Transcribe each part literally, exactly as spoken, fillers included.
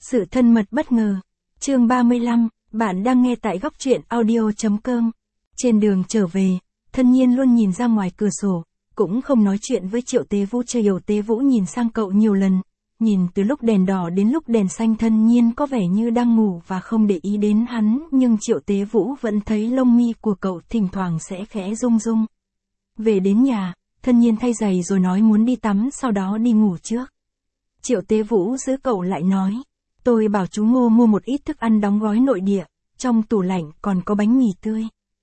Sự thân mật bất ngờ. Chương ba mươi lăm, bạn đang nghe tại góc truyện audio chấm com. Trên đường trở về, Thân Nhiên luôn nhìn ra ngoài cửa sổ, cũng không nói chuyện với Triệu Tế Vũ. Triệu Tế Vũ nhìn sang cậu nhiều lần, nhìn từ lúc đèn đỏ đến lúc đèn xanh. Thân Nhiên có vẻ như đang ngủ và không để ý đến hắn, nhưng Triệu Tế Vũ vẫn thấy lông mi của cậu thỉnh thoảng sẽ khẽ rung rung. Về đến nhà, Thân Nhiên thay giày rồi nói muốn đi tắm, sau đó đi ngủ trước. Triệu Tế Vũ giữ cậu lại nói, tôi bảo chú Ngô mua một ít thức ăn đóng gói nội địa, trong tủ lạnh còn có bánh mì tươi.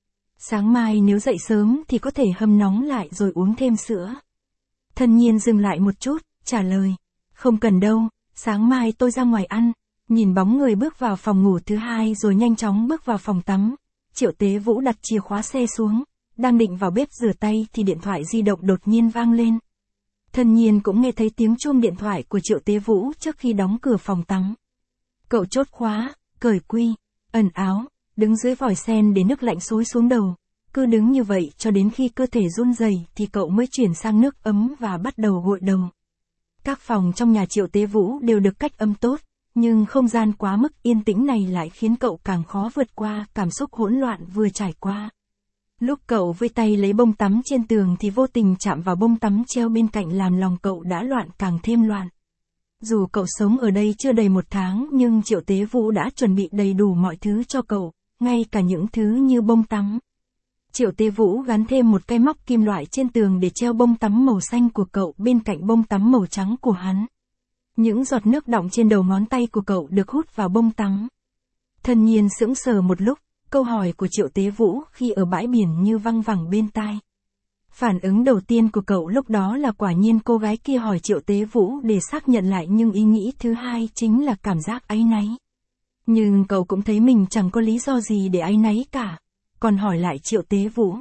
Sáng mai nếu dậy sớm thì có thể hâm nóng lại rồi uống thêm sữa. Thân Nhiên dừng lại một chút, trả lời, không cần đâu, sáng mai tôi ra ngoài ăn. Nhìn bóng người bước vào phòng ngủ thứ hai rồi nhanh chóng bước vào phòng tắm. Triệu Tế Vũ đặt chìa khóa xe xuống, đang định vào bếp rửa tay thì điện thoại di động đột nhiên vang lên. Thân Nhiên cũng nghe thấy tiếng chuông điện thoại của Triệu Tế Vũ trước khi đóng cửa phòng tắm. Cậu chốt khóa, cởi quy, ẩn áo, đứng dưới vòi sen để nước lạnh xối xuống đầu. Cứ đứng như vậy cho đến khi cơ thể run rẩy thì cậu mới chuyển sang nước ấm và bắt đầu gội đầu. Các phòng trong nhà Triệu Tế Vũ đều được cách âm tốt, nhưng không gian quá mức yên tĩnh này lại khiến cậu càng khó vượt qua cảm xúc hỗn loạn vừa trải qua. Lúc cậu vươn tay lấy bông tắm trên tường thì vô tình chạm vào bông tắm treo bên cạnh, làm lòng cậu đã loạn càng thêm loạn. Dù cậu sống ở đây chưa đầy một tháng nhưng Triệu Tế Vũ đã chuẩn bị đầy đủ mọi thứ cho cậu, ngay cả những thứ như bông tắm. Triệu Tế Vũ gắn thêm một cây móc kim loại trên tường để treo bông tắm màu xanh của cậu bên cạnh bông tắm màu trắng của hắn. Những giọt nước đọng trên đầu ngón tay của cậu được hút vào bông tắm. Thân Nhiên sững sờ một lúc, câu hỏi của Triệu Tế Vũ khi ở bãi biển như văng vẳng bên tai. Phản ứng đầu tiên của cậu lúc đó là quả nhiên cô gái kia hỏi Triệu Tế Vũ để xác nhận lại, nhưng ý nghĩ thứ hai chính là cảm giác áy náy. Nhưng cậu cũng thấy mình chẳng có lý do gì để áy náy cả, còn hỏi lại Triệu Tế Vũ.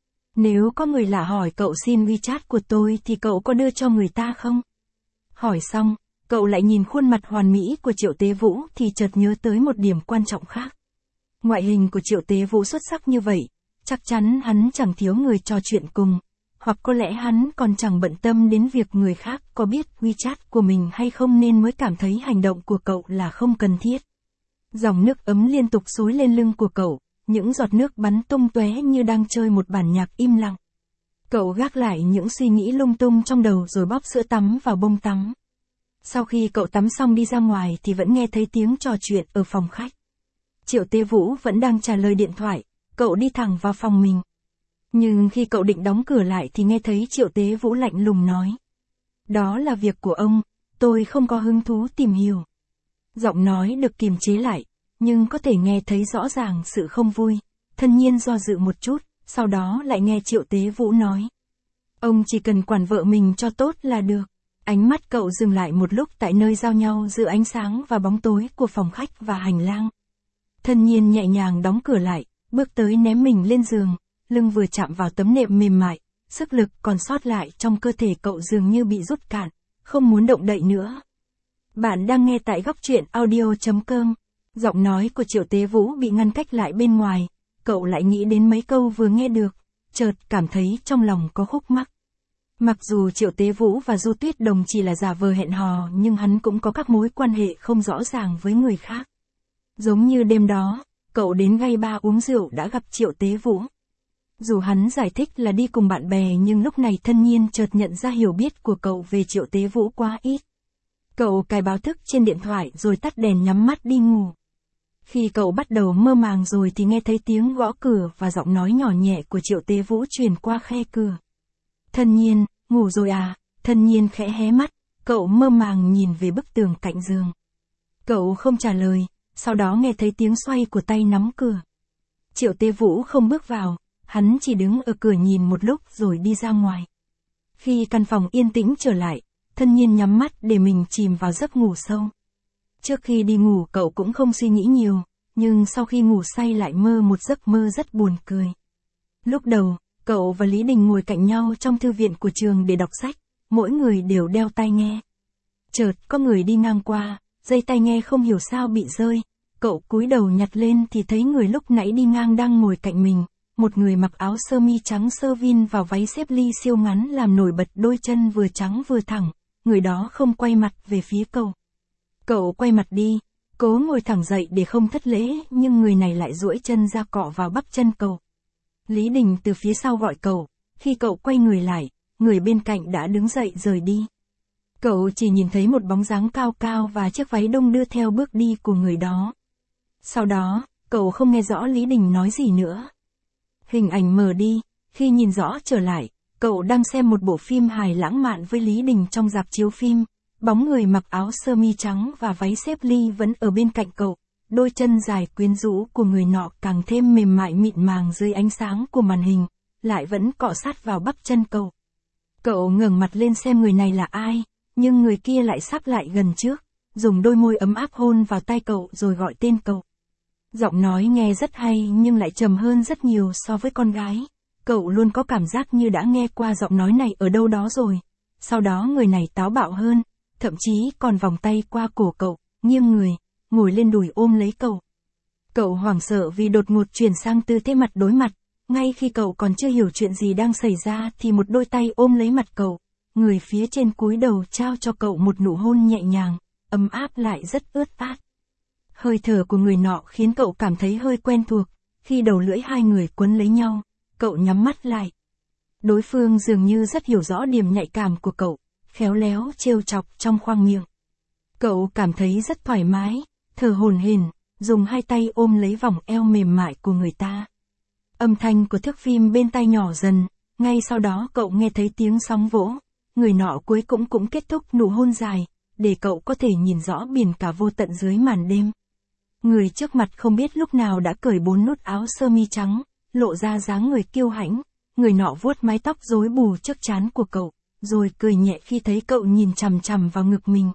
Nếu có người lạ hỏi cậu xin WeChat của tôi thì cậu có đưa cho người ta không? Hỏi xong, cậu lại nhìn khuôn mặt hoàn mỹ của Triệu Tế Vũ thì chợt nhớ tới một điểm quan trọng khác. Ngoại hình của Triệu Tế Vũ xuất sắc như vậy, chắc chắn hắn chẳng thiếu người trò chuyện cùng, hoặc có lẽ hắn còn chẳng bận tâm đến việc người khác có biết WeChat của mình hay không nên mới cảm thấy hành động của cậu là không cần thiết. Dòng nước ấm liên tục xối lên lưng của cậu, những giọt nước bắn tung tóe như đang chơi một bản nhạc im lặng. Cậu gác lại những suy nghĩ lung tung trong đầu rồi bóp sữa tắm vào bông tắm. Sau khi cậu tắm xong đi ra ngoài thì vẫn nghe thấy tiếng trò chuyện ở phòng khách. Triệu Tế Vũ vẫn đang trả lời điện thoại, cậu đi thẳng vào phòng mình. Nhưng khi cậu định đóng cửa lại thì nghe thấy Triệu Tế Vũ lạnh lùng nói. Đó là việc của ông, tôi không có hứng thú tìm hiểu. Giọng nói được kiềm chế lại, nhưng có thể nghe thấy rõ ràng sự không vui. Thân Nhiên do dự một chút, sau đó lại nghe Triệu Tế Vũ nói. Ông chỉ cần quản vợ mình cho tốt là được. Ánh mắt cậu dừng lại một lúc tại nơi giao nhau giữa ánh sáng và bóng tối của phòng khách và hành lang. Thân Nhiên nhẹ nhàng đóng cửa lại, bước tới ném mình lên giường, lưng vừa chạm vào tấm nệm mềm mại, sức lực còn sót lại trong cơ thể cậu dường như bị rút cạn, không muốn động đậy nữa. Bạn đang nghe tại góc truyện audio chấm com. Giọng nói của Triệu Tế Vũ bị ngăn cách lại bên ngoài, cậu lại nghĩ đến mấy câu vừa nghe được, chợt cảm thấy trong lòng có khúc mắc. Mặc dù Triệu Tế Vũ và Du Tuyết Đồng chỉ là giả vờ hẹn hò nhưng hắn cũng có các mối quan hệ không rõ ràng với người khác. Giống như đêm đó, cậu đến gay bar uống rượu đã gặp Triệu Tế Vũ. Dù hắn giải thích là đi cùng bạn bè nhưng lúc này Thân Nhiên chợt nhận ra hiểu biết của cậu về Triệu Tế Vũ quá ít. Cậu cài báo thức trên điện thoại rồi tắt đèn nhắm mắt đi ngủ. Khi cậu bắt đầu mơ màng rồi thì nghe thấy tiếng gõ cửa và giọng nói nhỏ nhẹ của Triệu Tế Vũ truyền qua khe cửa. Thân Nhiên, ngủ rồi à? Thân Nhiên khẽ hé mắt, cậu mơ màng nhìn về bức tường cạnh giường. Cậu không trả lời, sau đó nghe thấy tiếng xoay của tay nắm cửa. Triệu Tế Vũ không bước vào, hắn chỉ đứng ở cửa nhìn một lúc rồi đi ra ngoài. Khi căn phòng yên tĩnh trở lại, Thân Nhiên nhắm mắt để mình chìm vào giấc ngủ sâu. Trước khi đi ngủ cậu cũng không suy nghĩ nhiều, nhưng sau khi ngủ say lại mơ một giấc mơ rất buồn cười. Lúc đầu, cậu và Lý Đình ngồi cạnh nhau trong thư viện của trường để đọc sách, mỗi người đều đeo tai nghe. Chợt có người đi ngang qua, dây tai nghe không hiểu sao bị rơi, cậu cúi đầu nhặt lên thì thấy người lúc nãy đi ngang đang ngồi cạnh mình, một người mặc áo sơ mi trắng sơ vin vào váy xếp ly siêu ngắn làm nổi bật đôi chân vừa trắng vừa thẳng, người đó không quay mặt về phía cậu. Cậu quay mặt đi, Cố ngồi thẳng dậy để không thất lễ, nhưng người này lại duỗi chân ra cọ vào bắp chân cậu. Lý Đình từ phía sau gọi cậu, khi cậu quay người lại, người bên cạnh đã đứng dậy rời đi. Cậu chỉ nhìn thấy một bóng dáng cao cao và chiếc váy đông đưa theo bước đi của người đó. Sau đó, cậu không nghe rõ Lý Đình nói gì nữa. Hình ảnh mờ đi, khi nhìn rõ trở lại, cậu đang xem một bộ phim hài lãng mạn với Lý Đình trong rạp chiếu phim. Bóng người mặc áo sơ mi trắng và váy xếp ly vẫn ở bên cạnh cậu, đôi chân dài quyến rũ của người nọ càng thêm mềm mại mịn màng dưới ánh sáng của màn hình, lại vẫn cọ sát vào bắp chân cậu. Cậu ngẩng mặt lên xem người này là ai, nhưng người kia lại sắp lại gần trước, dùng đôi môi ấm áp hôn vào tay cậu rồi gọi tên cậu. Giọng nói nghe rất hay nhưng lại trầm hơn rất nhiều so với con gái. Cậu luôn có cảm giác như đã nghe qua giọng nói này ở đâu đó rồi. Sau đó người này táo bạo hơn, thậm chí còn vòng tay qua cổ cậu, nghiêng người, ngồi lên đùi ôm lấy cậu. Cậu hoảng sợ vì đột ngột chuyển sang tư thế mặt đối mặt, ngay khi cậu còn chưa hiểu chuyện gì đang xảy ra thì một đôi tay ôm lấy mặt cậu, người phía trên cúi đầu trao cho cậu một nụ hôn nhẹ nhàng, ấm áp lại rất ướt át. Hơi thở của người nọ khiến cậu cảm thấy hơi quen thuộc, khi đầu lưỡi hai người quấn lấy nhau, cậu nhắm mắt lại. Đối phương dường như rất hiểu rõ điểm nhạy cảm của cậu, khéo léo trêu chọc trong khoang miệng. Cậu cảm thấy rất thoải mái, thở hổn hển, dùng hai tay ôm lấy vòng eo mềm mại của người ta. Âm thanh của thước phim bên tai nhỏ dần, ngay sau đó cậu nghe thấy tiếng sóng vỗ, người nọ cuối cùng cũng kết thúc nụ hôn dài, để cậu có thể nhìn rõ biển cả vô tận dưới màn đêm. Người trước mặt không biết lúc nào đã cởi bốn nút áo sơ mi trắng, lộ ra dáng người kiêu hãnh, người nọ vuốt mái tóc rối bù trước trán của cậu, rồi cười nhẹ khi thấy cậu nhìn chằm chằm vào ngực mình.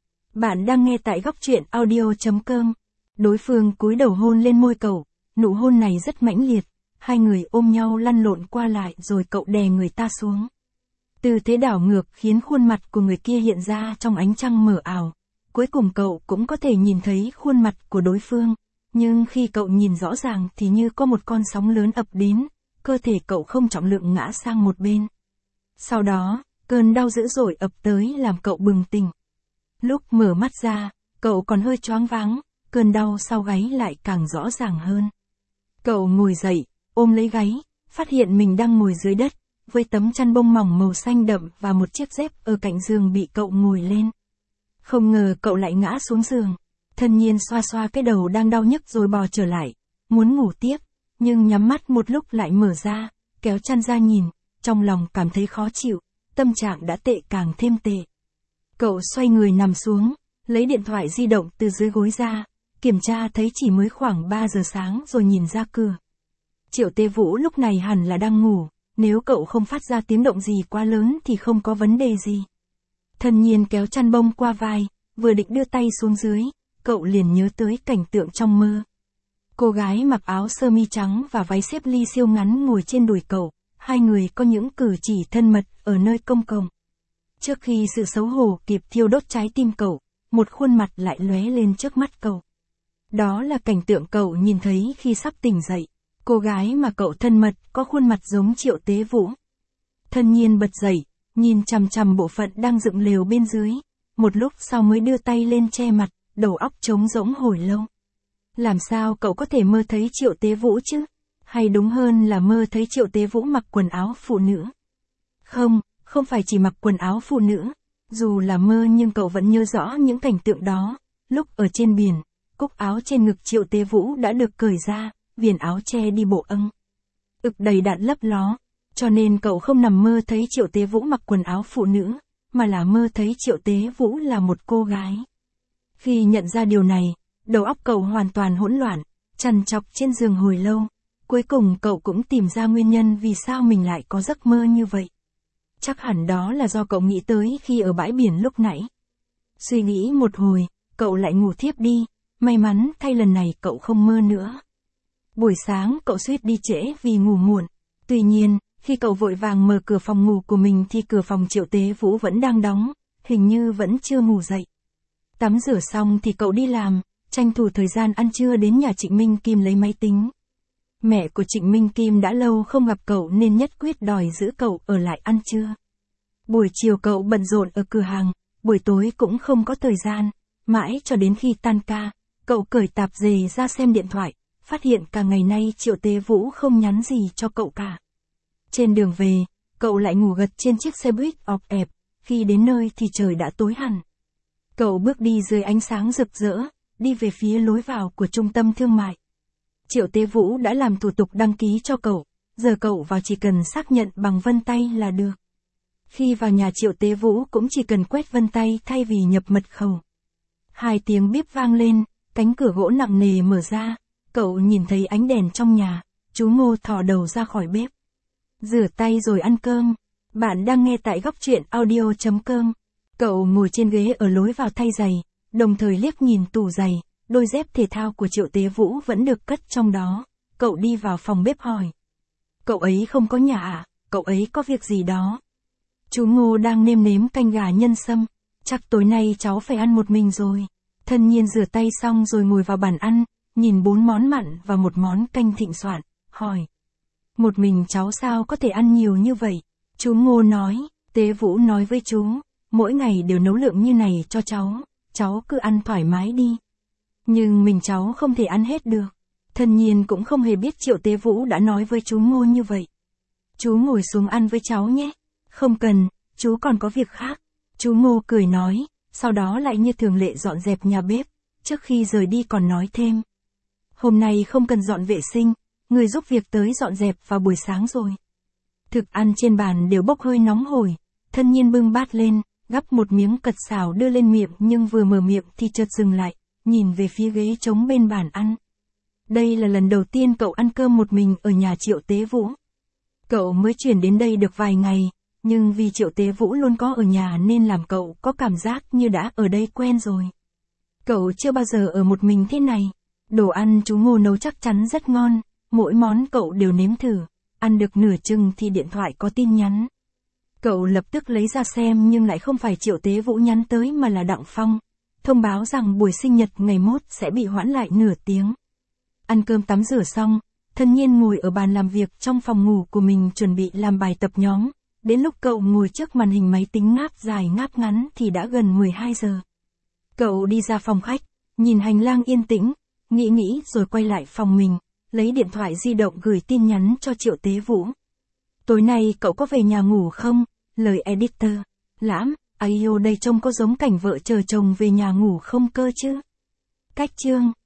Bạn đang nghe tại góc truyện audio chấm com. Đối phương cúi đầu hôn lên môi cậu, nụ hôn này rất mãnh liệt, hai người ôm nhau lăn lộn qua lại rồi cậu đè người ta xuống. Tư thế đảo ngược khiến khuôn mặt của người kia hiện ra trong ánh trăng mờ ảo. Cuối cùng cậu cũng có thể nhìn thấy khuôn mặt của đối phương, nhưng khi cậu nhìn rõ ràng thì như có một con sóng lớn ập đến, cơ thể cậu không trọng lượng ngã sang một bên. Sau đó, cơn đau dữ dội ập tới làm cậu bừng tỉnh. Lúc mở mắt ra, cậu còn hơi choáng váng, cơn đau sau gáy lại càng rõ ràng hơn. Cậu ngồi dậy, ôm lấy gáy, phát hiện mình đang ngồi dưới đất, với tấm chăn bông mỏng màu xanh đậm và một chiếc dép ở cạnh giường bị cậu ngồi lên. Không ngờ cậu lại ngã xuống giường. Thân Nhiên xoa xoa cái đầu đang đau nhức rồi bò trở lại, muốn ngủ tiếp, nhưng nhắm mắt một lúc lại mở ra, kéo chăn ra nhìn, trong lòng cảm thấy khó chịu, tâm trạng đã tệ càng thêm tệ. Cậu xoay người nằm xuống, lấy điện thoại di động từ dưới gối ra, kiểm tra thấy chỉ mới khoảng ba giờ sáng rồi nhìn ra cửa. Triệu Tế Vũ lúc này hẳn là đang ngủ, nếu cậu không phát ra tiếng động gì quá lớn thì không có vấn đề gì. Thân Nhiên kéo chăn bông qua vai, vừa định đưa tay xuống dưới, cậu liền nhớ tới cảnh tượng trong mơ. Cô gái mặc áo sơ mi trắng và váy xếp ly siêu ngắn ngồi trên đùi cậu, hai người có những cử chỉ thân mật ở nơi công cộng. Trước khi sự xấu hổ kịp thiêu đốt trái tim cậu, một khuôn mặt lại lóe lên trước mắt cậu. Đó là cảnh tượng cậu nhìn thấy khi sắp tỉnh dậy. Cô gái mà cậu thân mật có khuôn mặt giống Triệu Tế Vũ. Thân Nhiên bật dậy, nhìn chằm chằm bộ phận đang dựng lều bên dưới, một lúc sau mới đưa tay lên che mặt, đầu óc trống rỗng hồi lâu. Làm sao cậu có thể mơ thấy Triệu Tế Vũ chứ? Hay đúng hơn là mơ thấy Triệu Tế Vũ mặc quần áo phụ nữ? Không, không phải chỉ mặc quần áo phụ nữ. Dù là mơ nhưng cậu vẫn nhớ rõ những cảnh tượng đó. Lúc ở trên biển, cúc áo trên ngực Triệu Tế Vũ đã được cởi ra, viền áo che đi bộ âng ực đầy đặn lấp ló. Cho nên cậu không nằm mơ thấy Triệu Tế Vũ mặc quần áo phụ nữ, mà là mơ thấy Triệu Tế Vũ là một cô gái. Khi nhận ra điều này, đầu óc cậu hoàn toàn hỗn loạn, trằn trọc trên giường hồi lâu. Cuối cùng cậu cũng tìm ra nguyên nhân vì sao mình lại có giấc mơ như vậy. Chắc hẳn đó là do cậu nghĩ tới khi ở bãi biển lúc nãy. Suy nghĩ một hồi, cậu lại ngủ thiếp đi, may mắn thay lần này cậu không mơ nữa. Buổi sáng cậu suýt đi trễ vì ngủ muộn. Tuy nhiên, khi cậu vội vàng mở cửa phòng ngủ của mình thì cửa phòng Triệu Tế Vũ vẫn đang đóng, hình như vẫn chưa ngủ dậy. Tắm rửa xong thì cậu đi làm, tranh thủ thời gian ăn trưa đến nhà Trịnh Minh Kim lấy máy tính. Mẹ của Trịnh Minh Kim đã lâu không gặp cậu nên nhất quyết đòi giữ cậu ở lại ăn trưa. Buổi chiều cậu bận rộn ở cửa hàng, buổi tối cũng không có thời gian, mãi cho đến khi tan ca, Cậu cởi tạp dề ra xem điện thoại, phát hiện cả ngày nay Triệu Tế Vũ không nhắn gì cho cậu cả. Trên đường về, cậu lại ngủ gật trên chiếc xe buýt ọp ẹp, khi đến nơi thì trời đã tối hẳn. Cậu bước đi dưới ánh sáng rực rỡ, đi về phía lối vào của trung tâm thương mại. Triệu Tế Vũ đã làm thủ tục đăng ký cho cậu, giờ cậu vào chỉ cần xác nhận bằng vân tay là được. Khi vào nhà Triệu Tế Vũ cũng chỉ cần quét vân tay thay vì nhập mật khẩu. Hai tiếng bíp vang lên, cánh cửa gỗ nặng nề mở ra, cậu nhìn thấy ánh đèn trong nhà, chú Ngô thò đầu ra khỏi bếp. Rửa tay rồi ăn cơm. Bạn đang nghe tại góc truyện audio chấm com. Cậu ngồi trên ghế ở lối vào thay giày, đồng thời liếc nhìn tủ giày, đôi dép thể thao của Triệu Tế Vũ vẫn được cất trong đó. Cậu đi vào phòng bếp hỏi. Cậu ấy không có nhà à, cậu ấy có việc gì đó? Chú Ngô đang nêm nếm canh gà nhân sâm, chắc tối nay cháu phải ăn một mình rồi. Thân Nhiên rửa tay xong rồi ngồi vào bàn ăn, nhìn bốn món mặn và một món canh thịnh soạn, hỏi. Một mình cháu sao có thể ăn nhiều như vậy? Chú Ngô nói, Tế Vũ nói với chú, mỗi ngày đều nấu lượng như này cho cháu, cháu cứ ăn thoải mái đi. Nhưng mình cháu không thể ăn hết được. Thân Nhiên cũng không hề biết Triệu Tế Vũ đã nói với chú Ngô như vậy. Chú ngồi xuống ăn với cháu nhé. Không cần, chú còn có việc khác. Chú Ngô cười nói, sau đó lại như thường lệ dọn dẹp nhà bếp, trước khi rời đi còn nói thêm. Hôm nay không cần dọn vệ sinh, người giúp việc tới dọn dẹp vào buổi sáng rồi. Thực ăn trên bàn đều bốc hơi nóng hổi, Thân Nhiên bưng bát lên, gắp một miếng cật xào đưa lên miệng nhưng vừa mở miệng thì chợt dừng lại, nhìn về phía ghế trống bên bàn ăn. Đây là lần đầu tiên cậu ăn cơm một mình ở nhà Triệu Tế Vũ. Cậu mới chuyển đến đây được vài ngày, nhưng vì Triệu Tế Vũ luôn có ở nhà nên làm cậu có cảm giác như đã ở đây quen rồi. Cậu chưa bao giờ ở một mình thế này. Đồ ăn chú Ngô nấu chắc chắn rất ngon, mỗi món cậu đều nếm thử, ăn được nửa chừng thì điện thoại có tin nhắn. Cậu lập tức lấy ra xem nhưng lại không phải Triệu Tế Vũ nhắn tới mà là Đặng Phong, thông báo rằng buổi sinh nhật ngày mốt sẽ bị hoãn lại nửa tiếng. Ăn cơm tắm rửa xong, Thân Nhiên ngồi ở bàn làm việc trong phòng ngủ của mình chuẩn bị làm bài tập nhóm, đến lúc cậu ngồi trước màn hình máy tính ngáp dài ngáp ngắn thì đã gần mười hai giờ. Cậu đi ra phòng khách, nhìn hành lang yên tĩnh, nghĩ nghĩ rồi quay lại phòng mình, lấy điện thoại di động gửi tin nhắn cho Triệu Tế Vũ. Tối nay cậu có về nhà ngủ không? Lời editor. Lãm, ai yêu đây trông có giống cảnh vợ chờ chồng về nhà ngủ không cơ chứ? Cách chương.